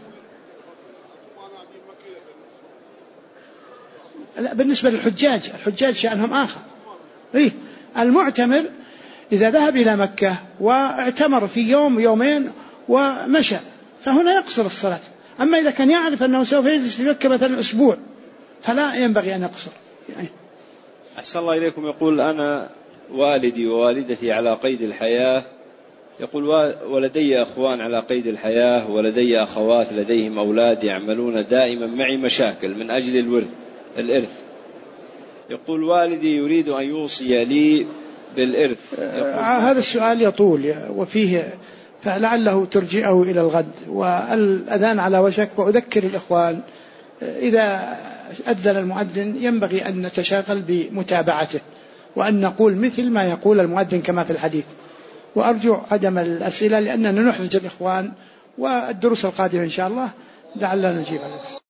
لا، بالنسبة للحجاج شأنهم آخر. المعتمر إذا ذهب إلى مكة واعتمر في يوم 2 ومشى فهنا يقصر الصلاة. أما إذا كان يعرف أنه سوف يجلس في مكة مثلا أسبوع فلا ينبغي أن يقصر. أحسن الله إليكم. يقول: أنا والدي ووالدتي على قيد الحياة. يقول: ولدي أخوان على قيد الحياة، ولدي أخوات لديهم أولاد يعملون دائما معي مشاكل من أجل الإرث. يقول: والدي يريد أن يوصي لي بالإرث. هذا السؤال يطول وفيه فلعله ترجئه إلى الغد، والأذان على وشك. وأذكر الإخوان إذا أذن المؤذن ينبغي أن نتشاغل بمتابعته وأن نقول مثل ما يقول المؤذن كما في الحديث، وأرجو عدم الأسئلة لأننا نحرج الإخوان، والدروس القادمة إن شاء الله لعلنا نجيب على